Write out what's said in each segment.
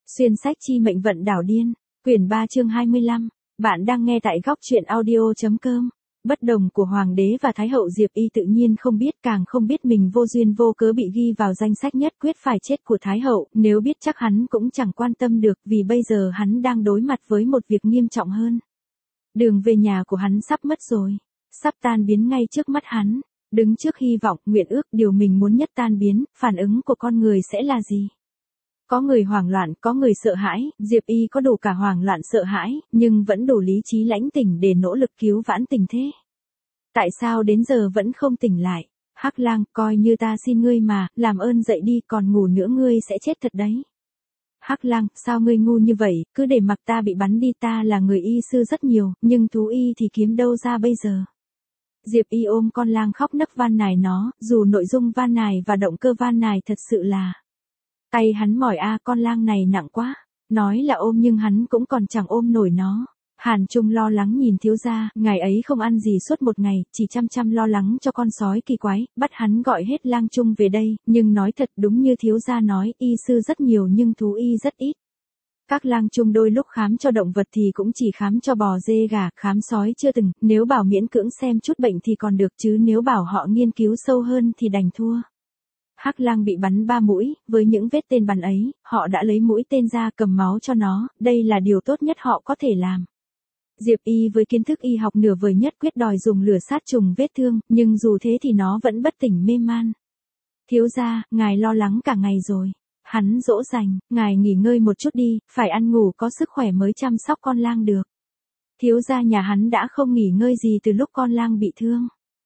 Xuyên sách chi mệnh vận đảo điên, quyển 3 chương 25. Bạn đang nghe tại góc truyện audio.com. Bất đồng của Hoàng đế và Thái hậu Diệp Y tự nhiên không biết, càng không biết mình vô duyên vô cớ bị ghi vào danh sách nhất quyết phải chết của Thái hậu, nếu biết chắc hắn cũng chẳng quan tâm được, vì bây giờ hắn đang đối mặt với một việc nghiêm trọng hơn. Đường về nhà của hắn sắp mất rồi, sắp tan biến ngay trước mắt hắn, đứng trước hy vọng, nguyện ước, điều mình muốn nhất tan biến, phản ứng của con người sẽ là gì? Có người hoảng loạn, có người sợ hãi, Diệp Y có đủ cả hoảng loạn sợ hãi, nhưng vẫn đủ lý trí lãnh tỉnh để nỗ lực cứu vãn tình thế. Tại sao đến giờ vẫn không tỉnh lại? Hắc Lang, coi như ta xin ngươi mà, làm ơn dậy đi, còn ngủ nữa ngươi sẽ chết thật đấy. Hắc Lang, sao ngươi ngu như vậy, cứ để mặc ta bị bắn đi, ta là người y sư rất nhiều, nhưng thú y thì kiếm đâu ra bây giờ. Diệp Y ôm con lang khóc nấc van nài nó, dù nội dung van nài và động cơ van nài thật sự là... Tay hắn mỏi con lang này nặng quá. Nói là ôm nhưng hắn cũng còn chẳng ôm nổi nó. Hàn Trung lo lắng nhìn thiếu gia, ngày ấy không ăn gì suốt một ngày, chỉ chăm lo lắng cho con sói kỳ quái, bắt hắn gọi hết lang Trung về đây, nhưng nói thật đúng như thiếu gia nói, y sư rất nhiều nhưng thú y rất ít. Các lang Trung đôi lúc khám cho động vật thì cũng chỉ khám cho bò dê gà, khám sói chưa từng, nếu bảo miễn cưỡng xem chút bệnh thì còn được chứ nếu bảo họ nghiên cứu sâu hơn thì đành thua. Hắc Lang bị bắn 3 mũi, với những vết tên bắn ấy, họ đã lấy mũi tên ra cầm máu cho nó, đây là điều tốt nhất họ có thể làm. Diệp Y với kiến thức y học nửa vời nhất quyết đòi dùng lửa sát trùng vết thương, nhưng dù thế thì nó vẫn bất tỉnh mê man. Thiếu gia, ngài lo lắng cả ngày rồi. Hắn dỗ dành, ngài nghỉ ngơi một chút đi, phải ăn ngủ có sức khỏe mới chăm sóc con lang được. Thiếu gia nhà hắn đã không nghỉ ngơi gì từ lúc con lang bị thương.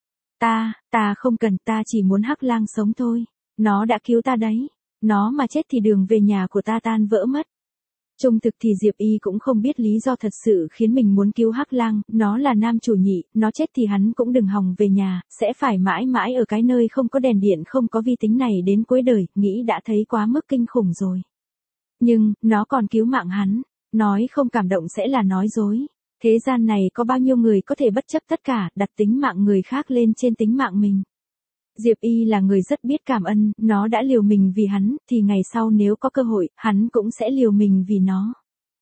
Ta không cần, ta chỉ muốn Hắc Lang sống thôi. Nó đã cứu ta đấy. Nó mà chết thì đường về nhà của ta tan vỡ mất. Trung thực thì Diệp Y cũng không biết lý do thật sự khiến mình muốn cứu Hắc Lang, nó là nam chủ nhị, nó chết thì hắn cũng đừng hòng về nhà, sẽ phải mãi mãi ở cái nơi không có đèn điện không có vi tính này đến cuối đời, nghĩ đã thấy quá mức kinh khủng rồi. Nhưng, nó còn cứu mạng hắn, nói không cảm động sẽ là nói dối. Thế gian này có bao nhiêu người có thể bất chấp tất cả, đặt tính mạng người khác lên trên tính mạng mình. Diệp Y là người rất biết cảm ơn, nó đã liều mình vì hắn, thì ngày sau nếu có cơ hội, hắn cũng sẽ liều mình vì nó.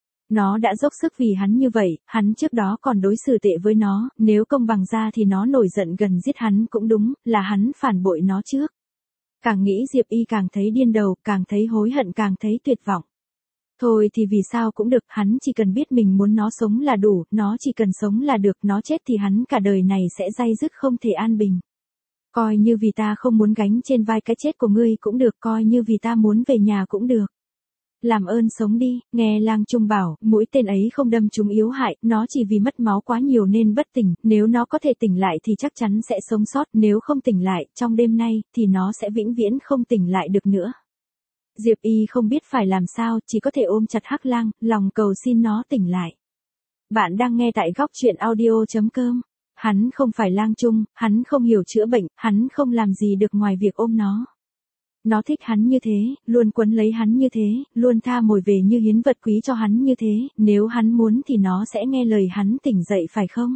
Nó đã dốc sức vì hắn như vậy, hắn trước đó còn đối xử tệ với nó, nếu công bằng ra thì nó nổi giận gần giết hắn cũng đúng, là hắn phản bội nó trước. Càng nghĩ Diệp Y càng thấy điên đầu, càng thấy hối hận, càng thấy tuyệt vọng. Thôi thì vì sao cũng được, hắn chỉ cần biết mình muốn nó sống là đủ, nó chỉ cần sống là được, nó chết thì hắn cả đời này sẽ day dứt không thể an bình. Coi như vì ta không muốn gánh trên vai cái chết của ngươi cũng được, coi như vì ta muốn về nhà cũng được. Làm ơn sống đi, nghe lang Trung bảo, mũi tên ấy không đâm trúng yếu hại, nó chỉ vì mất máu quá nhiều nên bất tỉnh, nếu nó có thể tỉnh lại thì chắc chắn sẽ sống sót, nếu không tỉnh lại, trong đêm nay, thì nó sẽ vĩnh viễn không tỉnh lại được nữa. Diệp Y không biết phải làm sao, chỉ có thể ôm chặt Hắc Lang, lòng cầu xin nó tỉnh lại. Bạn đang nghe tại góc truyện audio.com. Hắn không phải lang Trung, hắn không hiểu chữa bệnh, hắn không làm gì được ngoài việc ôm nó. Nó thích hắn như thế, luôn quấn lấy hắn như thế, luôn tha mồi về như hiến vật quý cho hắn như thế, nếu hắn muốn thì nó sẽ nghe lời hắn tỉnh dậy phải không?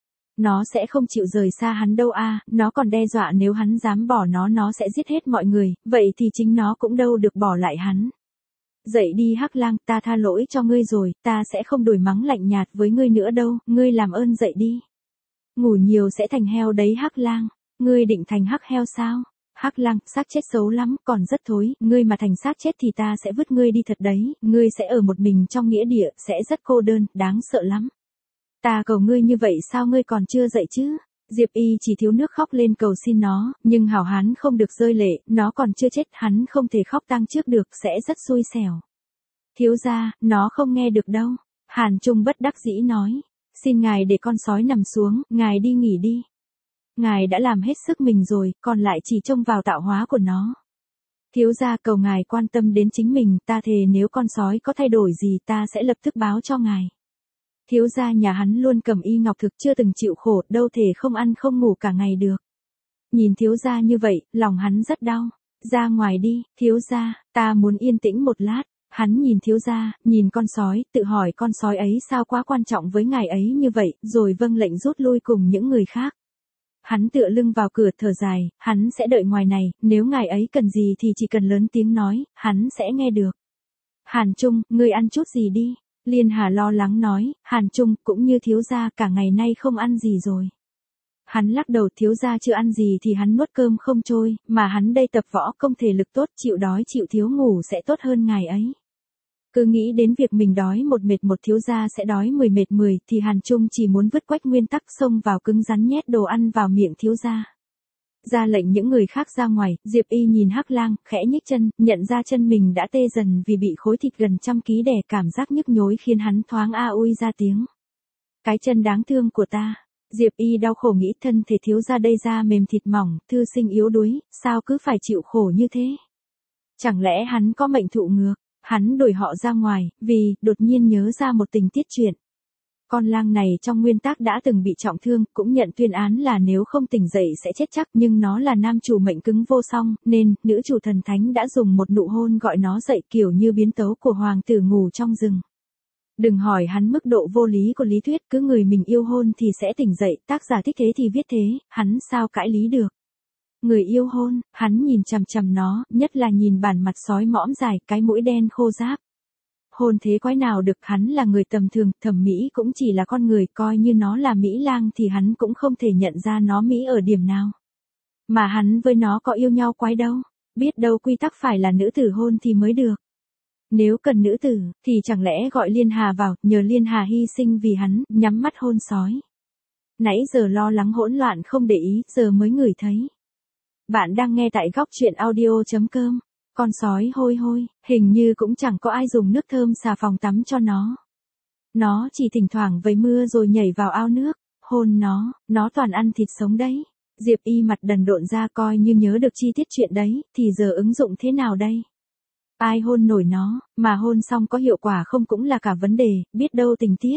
Nó sẽ không chịu rời xa hắn đâu nó còn đe dọa nếu hắn dám bỏ nó sẽ giết hết mọi người, vậy thì chính nó cũng đâu được bỏ lại hắn. Dậy đi Hắc Lang, ta tha lỗi cho ngươi rồi, ta sẽ không đuổi mắng lạnh nhạt với ngươi nữa đâu, ngươi làm ơn dậy đi. Ngủ nhiều sẽ thành heo đấy Hắc Lang, ngươi định thành hắc heo sao? Hắc Lang, xác chết xấu lắm, còn rất thối, ngươi mà thành xác chết thì ta sẽ vứt ngươi đi thật đấy, ngươi sẽ ở một mình trong nghĩa địa, sẽ rất cô đơn, đáng sợ lắm. Ta cầu ngươi như vậy sao ngươi còn chưa dậy chứ? Diệp Y chỉ thiếu nước khóc lên cầu xin nó, nhưng hảo hán không được rơi lệ, nó còn chưa chết, hắn không thể khóc tang trước được, sẽ rất xui xẻo. Thiếu gia, nó không nghe được đâu. Hàn Trung bất đắc dĩ nói. Xin ngài để con sói nằm xuống, ngài đi nghỉ đi. Ngài đã làm hết sức mình rồi, còn lại chỉ trông vào tạo hóa của nó. Thiếu gia cầu ngài quan tâm đến chính mình, ta thề nếu con sói có thay đổi gì ta sẽ lập tức báo cho ngài. Thiếu gia nhà hắn luôn cầm y ngọc thực chưa từng chịu khổ, đâu thể không ăn không ngủ cả ngày được. Nhìn thiếu gia như vậy, lòng hắn rất đau. Ra ngoài đi, thiếu gia, ta muốn yên tĩnh một lát. Hắn nhìn thiếu gia, nhìn con sói, tự hỏi con sói ấy sao quá quan trọng với ngài ấy như vậy, rồi vâng lệnh rút lui cùng những người khác. Hắn tựa lưng vào cửa thở dài, hắn sẽ đợi ngoài này, nếu ngài ấy cần gì thì chỉ cần lớn tiếng nói, hắn sẽ nghe được. Hàn Trung, ngươi ăn chút gì đi. Liên Hà lo lắng nói, Hàn Trung cũng như thiếu gia cả ngày nay không ăn gì rồi. Hắn lắc đầu, thiếu gia chưa ăn gì thì hắn nuốt cơm không trôi, mà hắn đây tập võ công thể lực tốt, chịu đói chịu thiếu ngủ sẽ tốt hơn ngày ấy. Cứ nghĩ đến việc mình đói một mệt một thiếu gia sẽ đói 10 mệt 10 thì Hàn Trung chỉ muốn vứt quách nguyên tắc xông vào cứng rắn nhét đồ ăn vào miệng thiếu gia. Ra lệnh những người khác ra ngoài, Diệp Y nhìn Hắc Lang, khẽ nhích chân, nhận ra chân mình đã tê dần vì bị khối thịt gần 100 ký đè, cảm giác nhức nhối khiến hắn thoáng a ui ra tiếng. Cái chân đáng thương của ta. Diệp Y đau khổ nghĩ thân thể thiếu gia đây da mềm thịt mỏng, thư sinh yếu đuối, sao cứ phải chịu khổ như thế? Chẳng lẽ hắn có mệnh thụ ngược? Hắn đuổi họ ra ngoài, vì, đột nhiên nhớ ra một tình tiết chuyện. Con lang này trong nguyên tắc đã từng bị trọng thương, cũng nhận tuyên án là nếu không tỉnh dậy sẽ chết chắc, nhưng nó là nam chủ mệnh cứng vô song, nên, nữ chủ thần thánh đã dùng một nụ hôn gọi nó dậy kiểu như biến tấu của hoàng tử ngủ trong rừng. Đừng hỏi hắn mức độ vô lý của lý thuyết, cứ người mình yêu hôn thì sẽ tỉnh dậy, tác giả thích thế thì viết thế, hắn sao cãi lý được. Người yêu hôn, hắn nhìn chằm chằm nó, nhất là nhìn bản mặt sói mõm dài, cái mũi đen khô ráp. Hôn thế quái nào được, hắn là người tầm thường, thẩm mỹ cũng chỉ là con người, coi như nó là mỹ lang thì hắn cũng không thể nhận ra nó mỹ ở điểm nào. Mà hắn với nó có yêu nhau quái đâu, biết đâu quy tắc phải là nữ tử hôn thì mới được. Nếu cần nữ tử, thì chẳng lẽ gọi Liên Hà vào, nhờ Liên Hà hy sinh vì hắn, nhắm mắt hôn sói. Nãy giờ lo lắng hỗn loạn không để ý, giờ mới ngửi thấy. Bạn đang nghe tại góc truyện audio.com. Con sói hôi hôi, hình như cũng chẳng có ai dùng nước thơm xà phòng tắm cho nó. Nó chỉ thỉnh thoảng vấy mưa rồi nhảy vào ao nước, hôn nó toàn ăn thịt sống đấy. Diệp Y mặt đần độn ra, coi như nhớ được chi tiết chuyện đấy, thì giờ ứng dụng thế nào đây? Ai hôn nổi nó, mà hôn xong có hiệu quả không cũng là cả vấn đề, biết đâu tình tiết.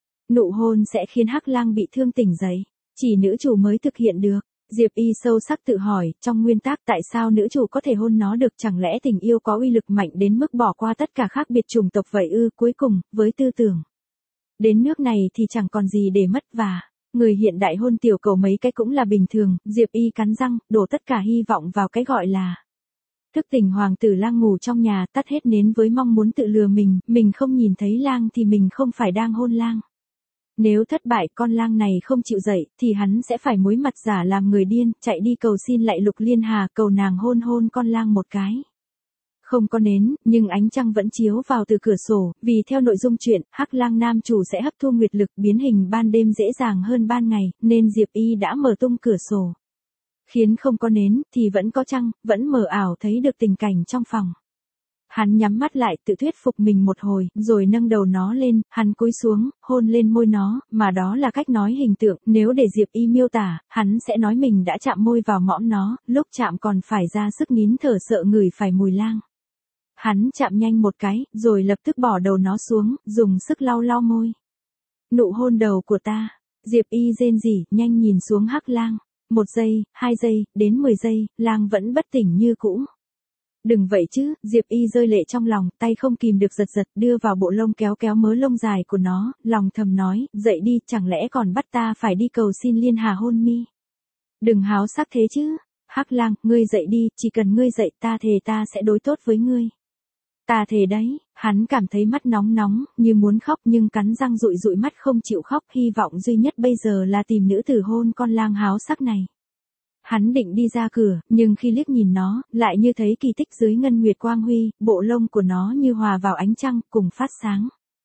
Nụ hôn sẽ khiến Hắc Lang bị thương tỉnh dậy, chỉ nữ chủ mới thực hiện được. Diệp Y sâu sắc tự hỏi, trong nguyên tắc tại sao nữ chủ có thể hôn nó được, chẳng lẽ tình yêu có uy lực mạnh đến mức bỏ qua tất cả khác biệt chủng tộc vậy ư? Cuối cùng, với tư tưởng đến nước này thì chẳng còn gì để mất và người hiện đại hôn tiểu cầu mấy cái cũng là bình thường. Diệp Y cắn răng, đổ tất cả hy vọng vào cái gọi là thức tỉnh hoàng tử lang ngủ trong nhà, tắt hết nến với mong muốn tự lừa mình không nhìn thấy lang thì mình không phải đang hôn lang. Nếu thất bại, con lang này không chịu dậy, thì hắn sẽ phải muối mặt giả làm người điên, chạy đi cầu xin lại Lục Liên Hà, cầu nàng hôn con lang một cái. Không có nến, nhưng ánh trăng vẫn chiếu vào từ cửa sổ, vì theo nội dung truyện, Hắc Lang nam chủ sẽ hấp thu nguyệt lực, biến hình ban đêm dễ dàng hơn ban ngày, nên Diệp Y đã mở tung cửa sổ. Khiến không có nến, thì vẫn có trăng, vẫn mờ ảo thấy được tình cảnh trong phòng. Hắn nhắm mắt lại, tự thuyết phục mình một hồi, rồi nâng đầu nó lên, hắn cúi xuống, hôn lên môi nó, mà đó là cách nói hình tượng, nếu để Diệp Y miêu tả, hắn sẽ nói mình đã chạm môi vào mõm nó, lúc chạm còn phải ra sức nín thở sợ ngửi phải mùi lang. Hắn chạm nhanh một cái, rồi lập tức bỏ đầu nó xuống, dùng sức lau lau môi. Nụ hôn đầu của ta. Diệp Y rên rỉ, nhanh nhìn xuống Hắc Lang. 1 giây, 2 giây, đến 10 giây, lang vẫn bất tỉnh như cũ. Đừng vậy chứ, Diệp Y rơi lệ trong lòng, tay không kìm được giật, đưa vào bộ lông kéo mớ lông dài của nó, lòng thầm nói, dậy đi, chẳng lẽ còn bắt ta phải đi cầu xin Liên Hà hôn mi. Đừng háo sắc thế chứ. Hắc Lang, ngươi dậy đi, chỉ cần ngươi dậy ta thề ta sẽ đối tốt với ngươi. Ta thề đấy. Hắn cảm thấy mắt nóng, như muốn khóc nhưng cắn răng dụi mắt không chịu khóc, hy vọng duy nhất bây giờ là tìm nữ tử hôn con lang háo sắc này. Hắn định đi ra cửa, nhưng khi liếc nhìn nó, lại như thấy kỳ tích dưới ngân nguyệt quang huy, bộ lông của nó như hòa vào ánh trăng, cùng phát sáng.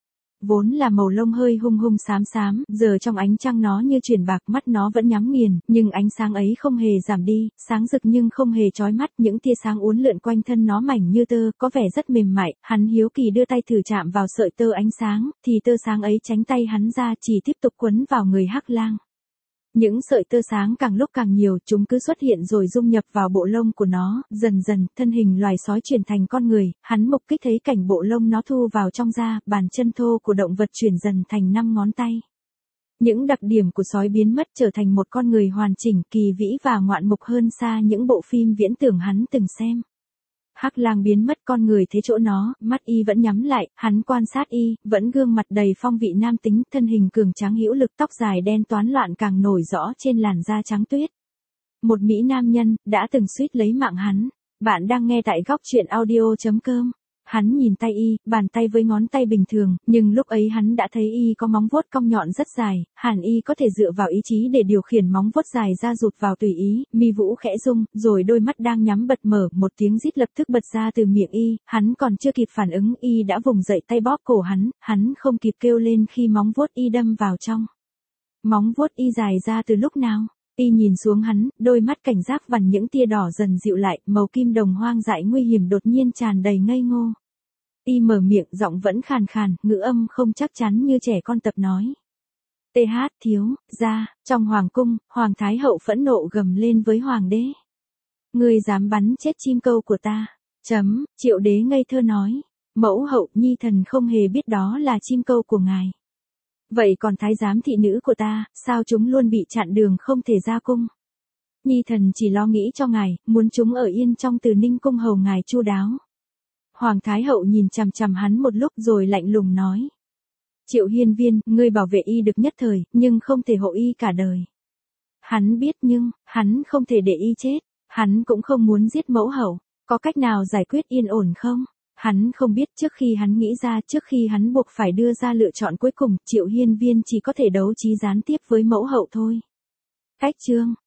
Vốn là màu lông hơi hung xám, giờ trong ánh trăng nó như chuyển bạc, mắt nó vẫn nhắm nghiền, nhưng ánh sáng ấy không hề giảm đi, sáng rực nhưng không hề chói mắt, những tia sáng uốn lượn quanh thân nó mảnh như tơ, có vẻ rất mềm mại. Hắn hiếu kỳ đưa tay thử chạm vào sợi tơ ánh sáng, thì tơ sáng ấy tránh tay hắn ra, chỉ tiếp tục quấn vào người Hắc Lang. Những sợi tơ sáng càng lúc càng nhiều, chúng cứ xuất hiện rồi dung nhập vào bộ lông của nó, dần, thân hình loài sói chuyển thành con người, hắn mục kích thấy cảnh bộ lông nó thu vào trong da, bàn chân thô của động vật chuyển dần thành 5 ngón tay. Những đặc điểm của sói biến mất, trở thành một con người hoàn chỉnh, kỳ vĩ và ngoạn mục hơn xa những bộ phim viễn tưởng hắn từng xem. Hắc Lang biến mất, con người thế chỗ nó, mắt y vẫn nhắm lại, hắn quan sát y, vẫn gương mặt đầy phong vị nam tính, thân hình cường tráng hữu lực, tóc dài đen toán loạn càng nổi rõ trên làn da trắng tuyết. Một mỹ nam nhân, đã từng suýt lấy mạng hắn. Bạn đang nghe tại góc truyện audio.com. Hắn nhìn tay y, bàn tay với ngón tay bình thường, nhưng lúc ấy hắn đã thấy y có móng vuốt cong nhọn rất dài, hẳn y có thể dựa vào ý chí để điều khiển móng vuốt dài ra rụt vào tùy ý, mi vũ khẽ rung, rồi đôi mắt đang nhắm bật mở, một tiếng rít lập tức bật ra từ miệng y, hắn còn chưa kịp phản ứng y đã vùng dậy tay bóp cổ hắn không kịp kêu lên khi móng vuốt y đâm vào trong. Móng vuốt y dài ra từ lúc nào? Y nhìn xuống hắn, đôi mắt cảnh giác vằn những tia đỏ dần dịu lại, màu kim đồng hoang dại nguy hiểm đột nhiên tràn đầy ngây ngô. Y mở miệng, giọng vẫn khàn khàn, ngữ âm không chắc chắn như trẻ con tập nói. TH thiếu, ra, trong hoàng cung, hoàng thái hậu phẫn nộ gầm lên với hoàng đế. Ngươi dám bắn chết chim câu của ta. Triệu đế ngây thơ nói. Mẫu hậu, nhi thần không hề biết đó là chim câu của ngài. Vậy còn thái giám thị nữ của ta, sao chúng luôn bị chặn đường không thể ra cung? Nhi thần chỉ lo nghĩ cho ngài, muốn chúng ở yên trong Từ Ninh cung hầu ngài chu đáo. Hoàng thái hậu nhìn chằm chằm hắn một lúc rồi lạnh lùng nói. Triệu Hiên Viên, ngươi bảo vệ y được nhất thời, nhưng không thể hộ y cả đời. Hắn biết nhưng, hắn không thể để y chết, hắn cũng không muốn giết mẫu hậu, có cách nào giải quyết yên ổn không? Hắn không biết trước khi hắn nghĩ ra, trước khi hắn buộc phải đưa ra lựa chọn cuối cùng, Triệu Hiên Viên chỉ có thể đấu trí gián tiếp với mẫu hậu thôi. Cách chương